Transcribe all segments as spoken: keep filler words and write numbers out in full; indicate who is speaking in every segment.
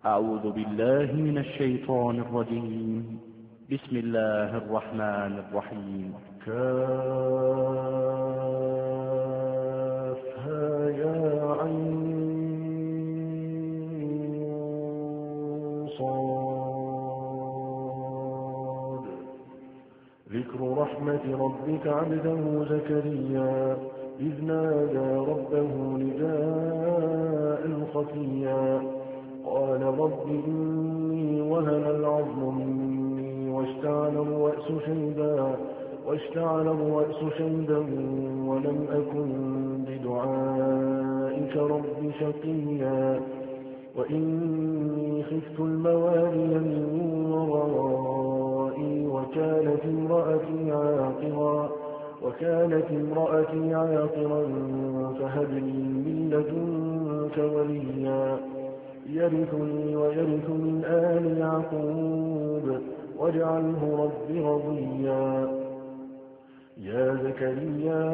Speaker 1: أعوذ بالله من الشيطان الرجيم. بسم الله الرحمن الرحيم.
Speaker 2: كافها يا عين صاد. ذكر رحمة ربك عبده زكريا إذ نادى ربه نداء خفيا قال رب إني وهن العظم مني واشتعل الرأس شيبا واشتعل الرأس شيبا ولم أكن بدعائك رب شقيا وإني خفت الموالي من ورائي وكانت امرأتي عاقرا وكانت امرأتي عاقرا فهب لي من لدنك وليا يرثني ويرث من آل يعقوب واجعله رب رضيا. يا زكريا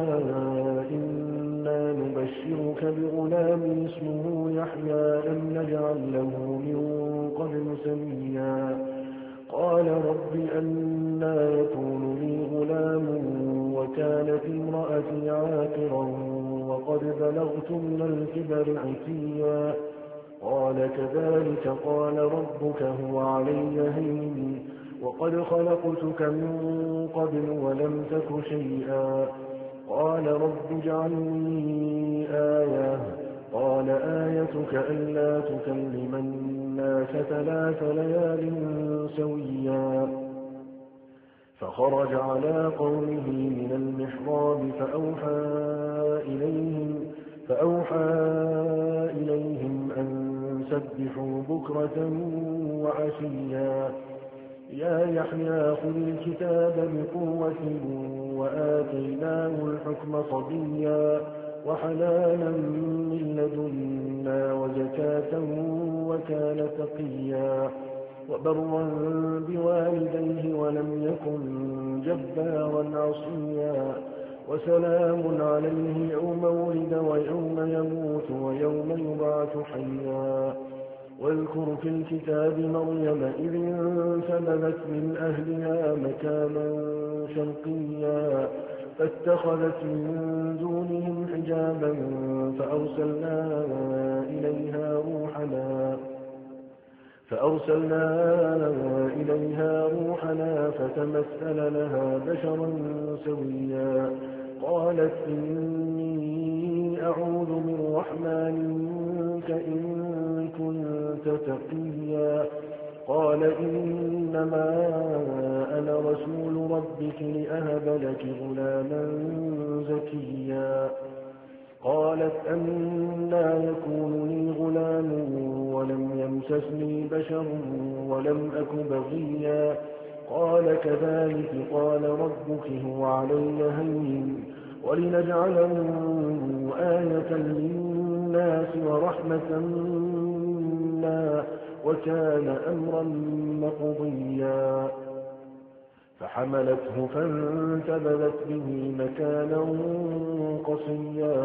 Speaker 2: إنا نبشرك بغلام اسمه يحيى لم نجعل له من قبل سميا قال رب أنى يكون لي غلام وكانت امرأتي عاقرا وقد بلغت من الكبر عتيا قال كذلك قال ربك هو علي هين وقد خلقتك من قبل ولم تك شيئا قال رب اجعل لي آية قال آيتك ألا تكلم الناس ثلاث ليال سويا فخرج على قومه من المحراب فأوحى إليهم فأوحى إليهم أن سبحوا بكرة وعشيا يا يحيى خذ الكتاب بقوة وآتيناه الحكم صبيا وحنانا من لدنا وزكاة وكان تقيا وبرا بوالديه ولم يكن جبارا عصيا وسلام عليه يوم ولد ويوم يموت ويوم يبعث حيا واذكر في الكتاب مريم إذ انتبذت من أهلها مكانا شرقيا فاتخذت من دونهم حجابا فأرسلنا إليها روحنا فأرسلنا إليها روحنا فتمثل لها بشرا سويا قالت إني أعوذ بالرحمن منك إن كنت تقيا قال إنما أنا رسول ربك لأهب لك غلاما زكيا قالت أنى يكون لي غلام ولم يمسسني بشر ولم أك بغيا قال كذلك قال ربك هو علي هين ولنجعله آية للناس ورحمة منا وكان أمرا مقضيا فحملته فانتبذت به مكانا قصيا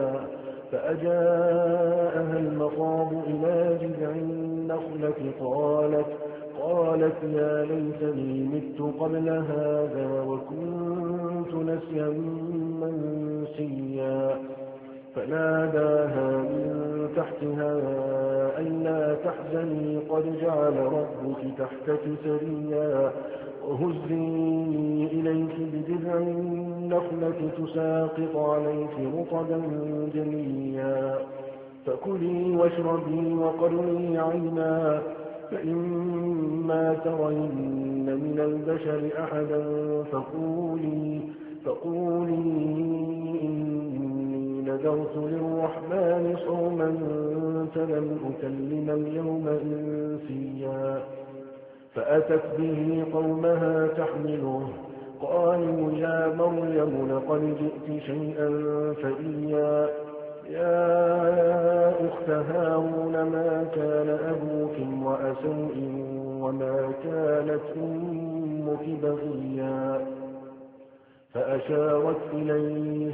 Speaker 2: فأجاءها المخاض إلى جذع النخلة قالت قالت يا ليتني مت قبل هذا وكنت نسيا منسيا فناداها من تحتها ألا تحزني قد جعل ربك تحتك سريا وهزي إليك بجذع النخلة تساقط عليك رطبا جنيا فكلي واشربي وقري عينا فإما ترين من البشر أحدا فقولي فقولي إني نذرت للرحمن صوما فلن أكلم اليوم إنسيا فأتت به قومها تحمله قالوا يا مريم لقد جئت شيئا فريا يا أخت هارون ما كان أبوك امرأ سوء وما كانت أمك بغيا فأشارت إليه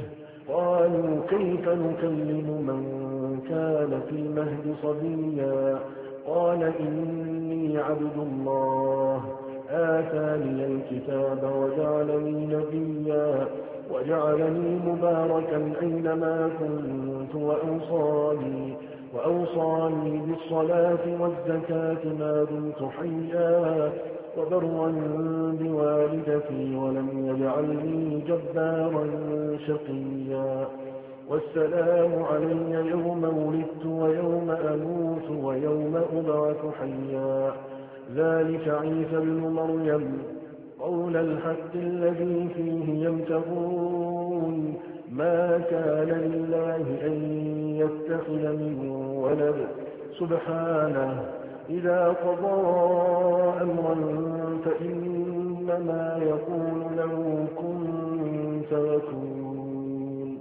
Speaker 2: قالوا كيف نكلم من كان في المهد صبيا قال إني عبد الله آتاني الكتاب وجعلني نبيا وجعلني مباركا أينما كنت وأوصاني, وأوصاني بالصلاة والزكاة ما دمت حيا وبرا بوالدتي ولم يجعلني جبارا شقيا والسلام علي يوم ولدت ويوم أموت ويوم أبعث حيا ذلك عيسى ابن مريم قول الحق الذي فيه يمترون ما كان لله أن يتخذ من ولد سبحانه إذا قضى أمرا فإنما يقول له كن فيكون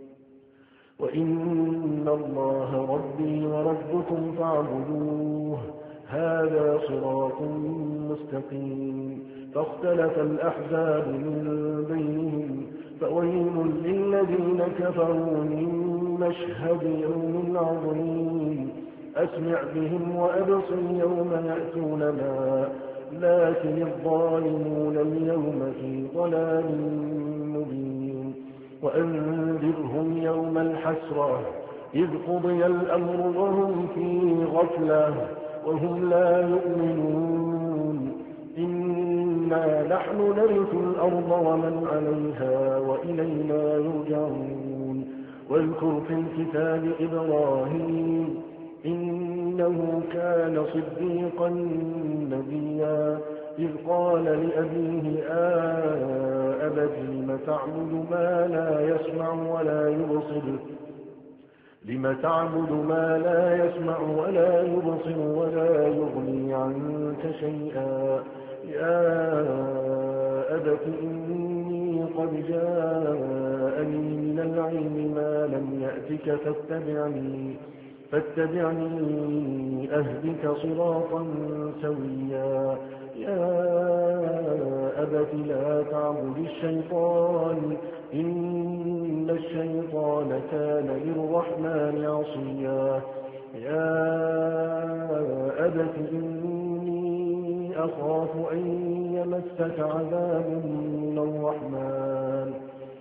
Speaker 2: وإن الله ربي وربكم فاعبدوه هذا صراط مستقيم فاختلف الأحزاب من بينهم فويل للذين كفروا من مشهد يوم عظيم أسمع بهم وأبصر يوم يأتوننا لكن الظالمون اليوم في ضلال مبين وأنذرهم يوم الحسرة إذ قضي الأمر وهم في غفلة وهم لا يؤمنون إنا نحن نرث الأرض ومن عليها وإلينا يرجعون واذكر في الكتاب إبراهيم إنه كان صديقا نبيا إذ قال لأبيه آه أبت لم تعبد ما لا يسمع ولا يبصر لم تعبد ما لا يسمع ولا يبصر ولا يغني عنك شيئا يا أبت إني قد جاءني من العلم ما لم يأتك فاتبعني فاتبعني أهدك صراطا سويا يا أبت لا تعبد الشيطان إن الشيطان كان للرحمن عصيا يا أبت إني أخاف أن يمسك عذاب من الرحمن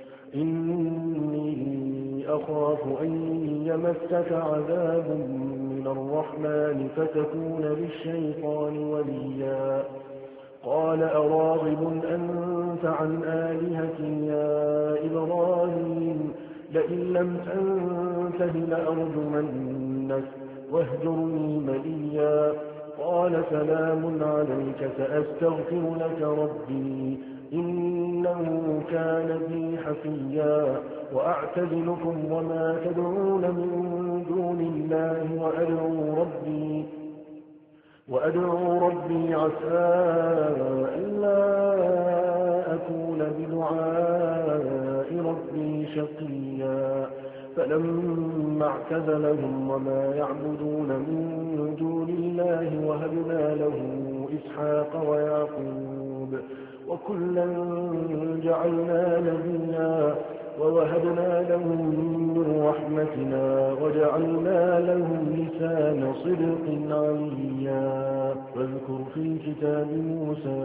Speaker 2: إني أخاف أن يمسك عذاب من الرحمن فتكون للشيطان وليا قال أراغب أنت عن آلهتي يا إبراهيم لئن لم تنته لأرجمنك واهجرني مليا قال سلام عليك سأستغفر لك ربي إنه كان بي حفيا وأعتزلكم وما تدعون من دون الله وأدعو ربي وأدعو ربي عسى ألا أكون بدعاء ربي شقيا فلما اعتزلهم وما يعبدون من دون الله وهبنا له إسحاق ويعقوب وكلا جعلنا نبيا ووهبنا لهم من رحمتنا وجعلنا لهم لسان صدق عليا واذكر في الكتاب موسى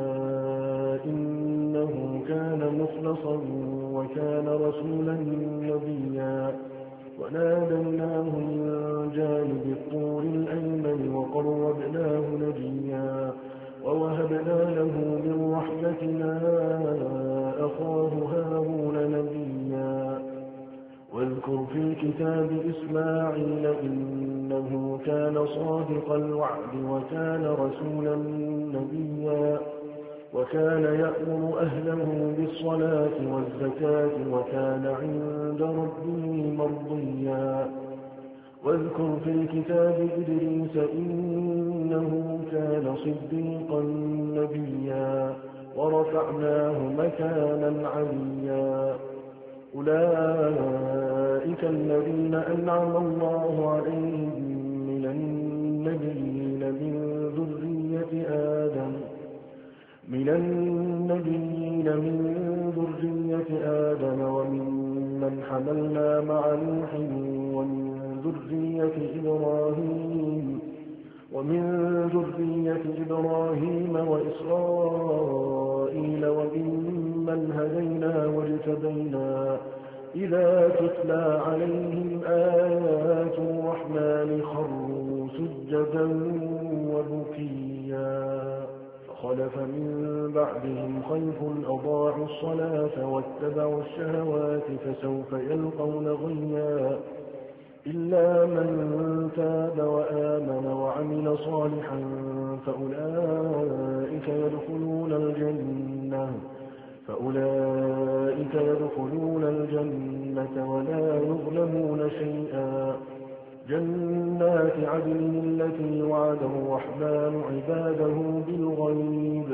Speaker 2: إنه كان مخلصا وكان رسولا نبيا وناديناه من جانب الطور الأيمن وقربناه نجيا ووهبنا له من رحمتنا أخاه هارون نبيا واذكر في الكتاب إسماعيل إنه كان صادق الوعد وكان رسولا نبيا وكان يأمر أهله بالصلاة والزكاة وكان عند ربه مرضيا واذكر في الكتاب إدريس إنه كان صديقا نبيا ورفعناه مكانا عليا أولئك الذين أنعم الله عليهم من النبيين من ذرية آدم من النبيين من ذرية آدم وممن حملنا مع نوح ومن ذرية إبراهيم ومن ومن ذرية إبراهيم وإسرائيل وممن هدينا واجتبينا إذا تتلى عليهم آيات الرحمن خروا سجدا وبكيا فخلف من بعدهم خلف أضاعوا الصلاة واتبعوا الشهوات فسوف يلقون غيا إلا من تاب وآمن وعمل صالحا فأولئك يدخلون الجنة فأولئك يدخلون الجنة ولا يظلمون شيئا جنات عدن التي وعد الرحمن عباده بالغيب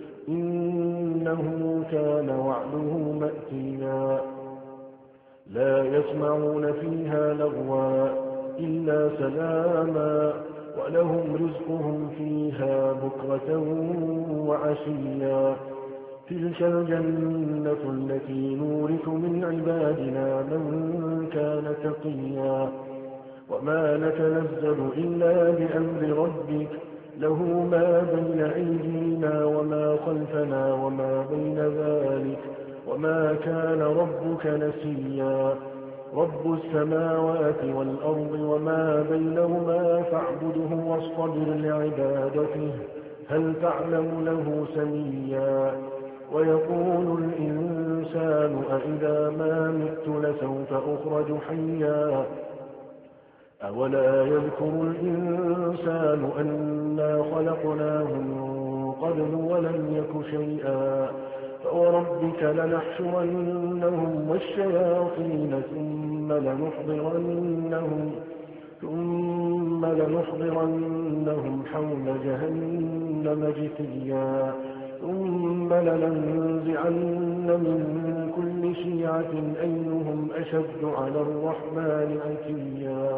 Speaker 2: إنه كان وعده مأتيا لا يسمعون فيها لغوا إلا سلاما ولهم رزقهم فيها بكرة وعشيا تلك الجنة التي نورث من عبادنا من كان تقيا وما نتنزل إلا بأمر ربك له ما بين أيدينا وما خلفنا وما بين ذلك وما كان ربك نسيا رب السماوات والأرض وما بينهما فاعبده واصطبر لعبادته هل تعلم له سميا ويقول الإنسان أإذا ما مت لسوف أخرج حيا أولا يذكر الإنسان أنا خلقناه من قبل ولم يك شيئا فوربك لنحشرنهم والشياطين ثم لنحضرنهم ثم لنحضرنهم حول جهنم جثيا ثم لننزعن من كل شيعة أيهم أشد على الرحمن عتيا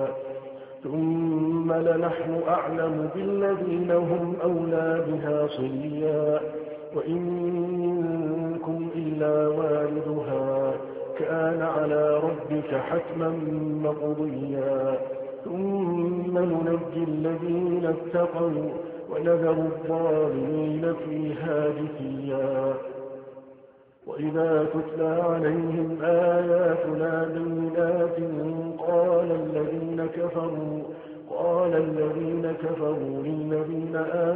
Speaker 2: ثم لنحن أعلم بالذين هم أولى بها صليا وإن منكم إلا واردها كان على ربك حتما مقضيا ثم ننجي الذين اتقوا ونذر الظالمين فيها جثيا وإذا تتلى عليهم آياتنا بينات قال الذين كفروا قال الذين كفروا للذين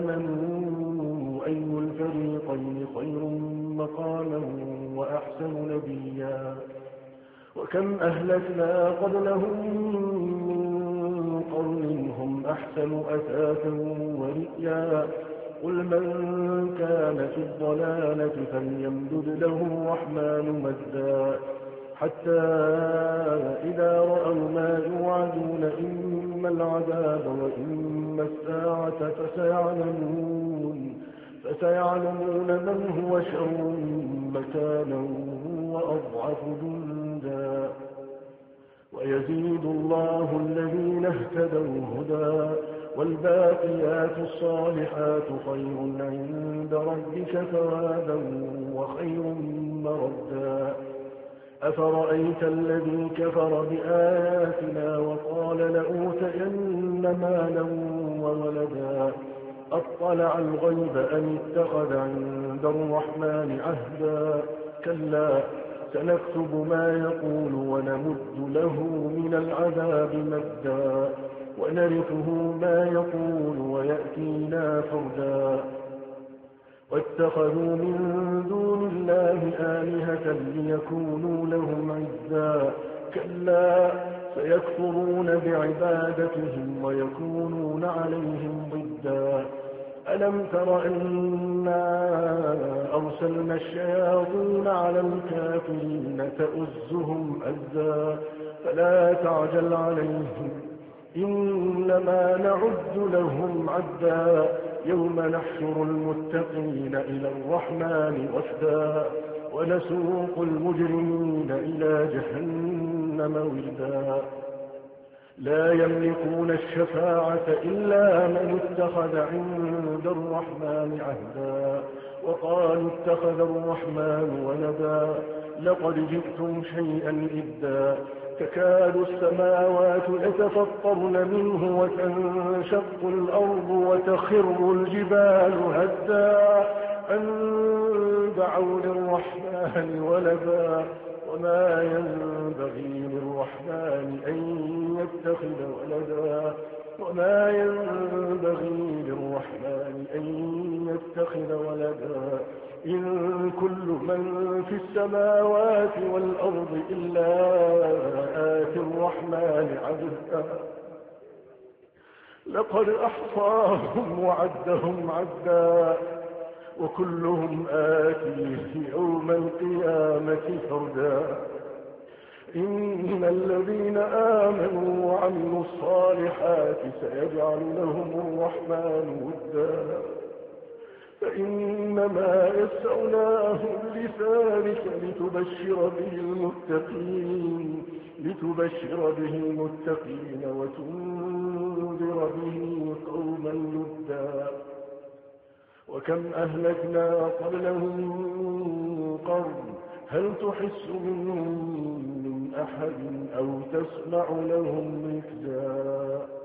Speaker 2: آمنوا أي الفريقين خير مقاما وأحسن نبيا وكم أهلكنا قبلهم من قرن هم أحسن أثاثا ورئيا قل من كان في الضلالة فليمدد له الرحمن مدا حتى إذا رأوا ما يوعدون إما العذاب وإما الساعة فسيعلمون فسيعلمون من هو شر مكانا وأضعف جندا ويزيد الله الذين اهتدوا هدى والباقيات الصالحات خير عند ربك ثوابا وخير مردا أفرأيت الذي كفر بآياتنا وقال لأوتين مالا وولدا أطلع الغيب أم اتخذ عند الرحمن عهدا كلا سنكتب ما يقول ونمد له من العذاب مدا ونرثه ما يقول ويأتينا فردا واتخذوا من دون الله آلهة ليكونوا لهم عزا كلا سيكفرون بعبادتهم ويكونون عليهم ضدا ألم تر أنا أرسلنا الشياطين على الكافرين تؤزهم أزا فلا تعجل عليهم إنما نعد لهم عدا يوم نحشر المتقين إلى الرحمن وفدا ونسوق المجرمين إلى جهنم وردا لا يملكون الشفاعة إلا من اتخذ عند الرحمن عهدا وقالوا اتخذ الرحمن ولدا لقد جئتم شيئا إدا تكاد السماوات يتفطرن منه وتنشق الأرض وتخر الجبال هدا أن دعوا للرحمن ولدا وما ينبغي للرحمن أن يتخذ ولدا وما ينبغي للرحمن أن يتخذ ولدا إن كل من في السماوات والأرض إلا آتي الرحمن عبدا لقد أحصاهم وعدهم عدا وكلهم آتيه يوم القيامة فردا إن الذين آمنوا وعملوا الصالحات سيجعل لهم الرحمن ودا فإنما يسعناه بلسانك لتبشر به المتقين لتبشر به المتقين وتنذر به قوما لدا وكم أهلكنا قبلهم من قرن هل تحس منهم من أحد أو تسمع لهم ركزا